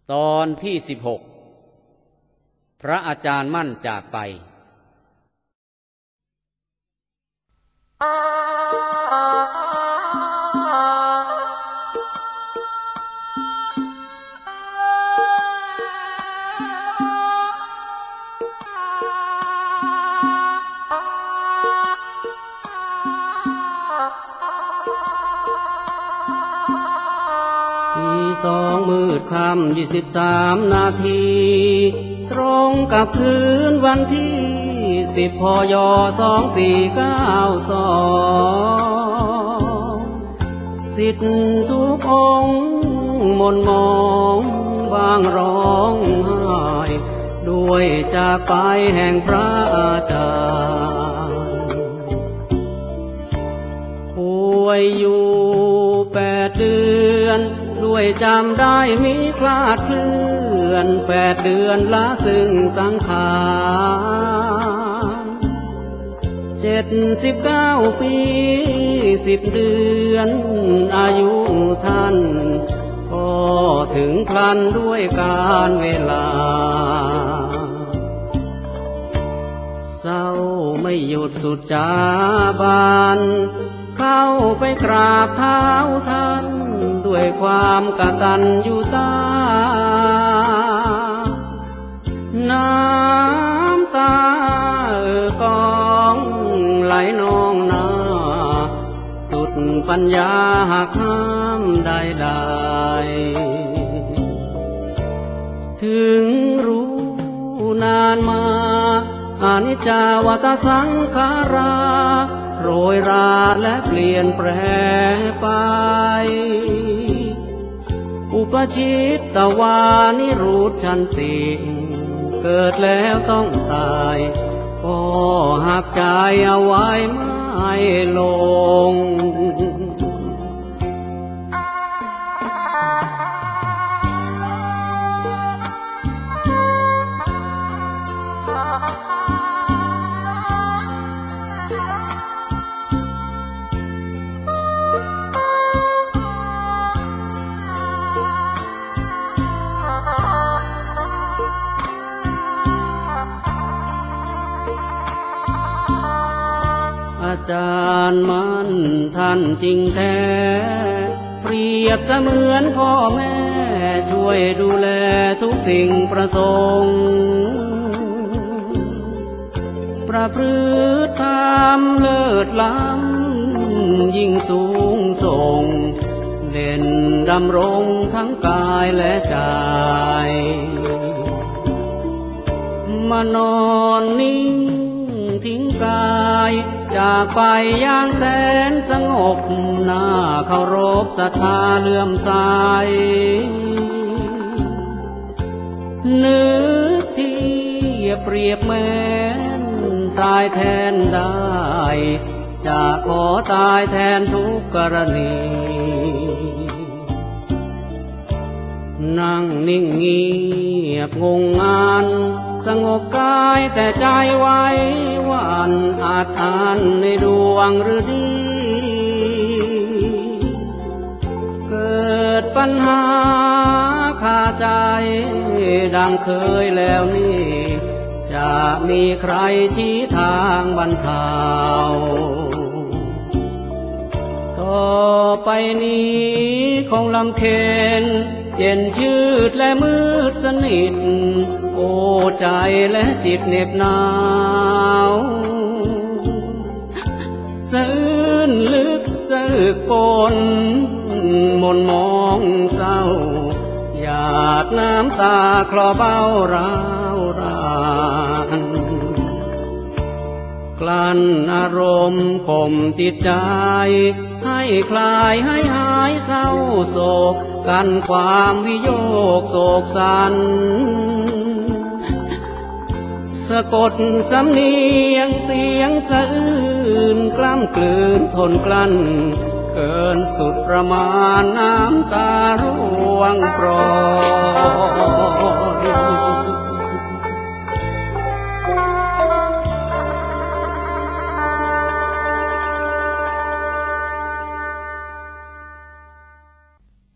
ตอนที่16พระอาจารย์มั่นจากไปสองมืดค่ำ23 นาทีตรงกับคืนวันที่10 พย2492ศิษย์ทุกองค์หม่นหมองบางร้องไห้ด้วยจากไปแห่งพระอาจารย์ป่วยอยู่8 เดือนด้วยจำได้มีคลาดเคลื่อน8 เดือนละซึ่งสังขาร79 ปี10 เดือนอายุท่านก็ถึงพลันด้วยกาลเวลาเศร้าไม่หยุดสุดจาบานเข้าไปกราบเท้าท่านด้วยความกตัญญูตาน้ำตากองไหลนองหน้าสุดปัญญาหากห้ามใดๆถึงรู้นานมาอนิจจาวัฏสังขาราโรยราและเปลี่ยนแปรไปอุปชิตตวานิรุตชันติเกิดแล้วต้องตายก็หักใจเอาไว้ไม่ลงอาจารย์มั่นท่านจริงแท้เปรียบเสมือนพ่อแม่ช่วยดูแลทุกสิ่งประสงค์ประพฤติธรรมเลิศล้ำยิ่งสูงส่งเด่นดำรงทั้งกายและใจมานอนนิ่งทิ้งกายจากไปอย่างแสนสงบหน้าเคารพศรัทธาเลื่อมใสนึกที่เปรียบแม้นตายแทนได้จะขอตายแทนทุกกรณีนั่งนิ่งเงียบงงงานสงบกายแต่ใจไว้วันอาจอ่านในดวงฤดีเกิดปัญหาคาใจดังเคยแล้วนี่จะมีใครชี้ทางบรรเทาต่อไปนี้คงลำเค็ญเย็นชืดและมืดสนิทโอ้ใจและจิตเหน็บหนาวสะอื้นลึกสะอึกปนมนมองเศร้าหยาดน้ำตาคลอเบ้าร้าวรานกลั้นอารมณ์ข่มจิตใจให้คลายให้หายเศร้าโศกกันความวิโยคโศกสันสะกดสำเนียงเสียงสะอื้นกล้ำกลืนทนกลั้นเกินสุดประมาณน้ำตาร่วงโปรยท่าน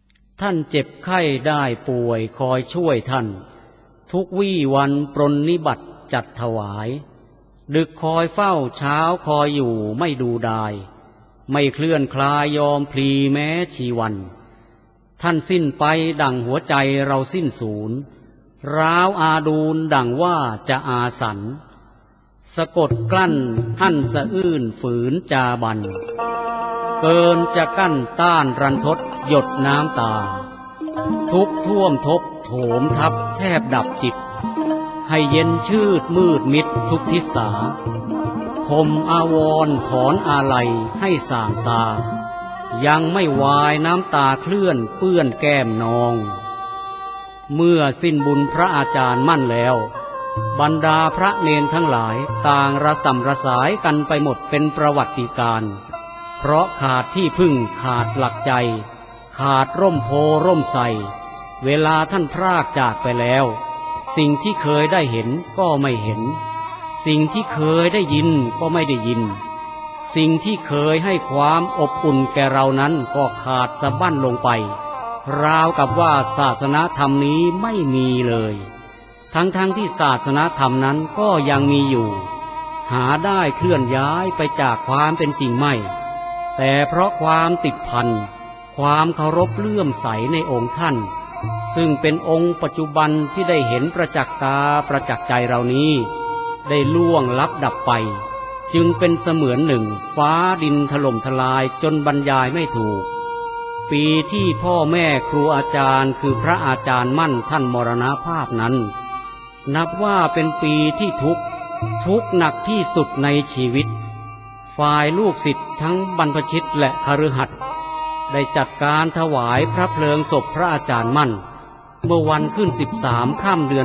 านเจ็บไข้ได้ป่วยคอยช่วยท่านทุกวี่วันปรนนิบัติจัดถวายดึกคอยเฝ้าเช้าคอยอยู่ไม่ดูดายไม่เคลื่อนคลายยอมพลีแม้ชีวันท่านสิ้นไปดั่งหัวใจเราสิ้นสูญร้าวอาดูลดั่งว่าจะอาสันสะกดกลั้นอั้นสะอื้นฝืนจาบันเกินจะกั้นต้านรันทดหยดน้ำตาทุกท่วมทบโถมทับแทบดับจิตให้เย็นชืดมืดมิดทุกทิศาคมอาวรณ์ถอนอาลัยให้ส่างซายังไม่วายน้ำตาเคลื่อนเปื้อนแก้มนองเมื่อสิ้นบุญพระอาจารย์มั่นแล้วบรรดาพระเนนทั้งหลายต่างระส่ำระสายกันไปหมดเป็นประวัติการณ์เพราะขาดที่พึ่งขาดหลักใจขาดร่มโพร่มไทรเวลาท่านพรากจากไปแล้วสิ่งที่เคยได้เห็นก็ไม่เห็นสิ่งที่เคยได้ยินก็ไม่ได้ยินสิ่งที่เคยให้ความอบอุ่นแก่เรานั้นก็ขาดสะบั้นลงไปราวกับว่าศาสนธรรมนี้ไม่มีเลยทั้งที่ศาสนธรรมนั้นก็ยังมีอยู่หาได้เคลื่อนย้ายไปจากความเป็นจริงไม่แต่เพราะความติดพันความเคารพเลื่อมใสในองค์ท่านซึ่งเป็นองค์ปัจจุบันที่ได้เห็นประจักษ์ตาประจักษ์ใจเรานี้ได้ล่วงลับดับไปจึงเป็นเสมือนหนึ่งฟ้าดินถล่มทลายจนบรรยายไม่ถูกปีที่พ่อแม่ครูอาจารย์คือพระอาจารย์มั่นท่านมรณภาพนั้นนับว่าเป็นปีที่ทุกข์หนักที่สุดในชีวิตฝ่ายลูกศิษย์ทั้งบรรพชิตและคฤหัสถ์ได้จัดการถวายพระเพลิงศพพระอาจารย์มั่นเมื่อวันขึ้น13 ค่ำเดือน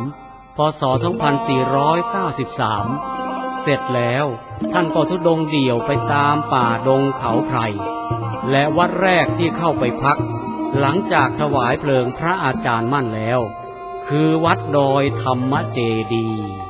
3 พ.ศ. 2493 เสร็จแล้วท่านก็ธุดงค์เดี่ยวไปตามป่าดงเขาไพรและวัดแรกที่เข้าไปพักหลังจากถวายเพลิงพระอาจารย์มั่นแล้วคือวัดดอยธรรมเจดีย์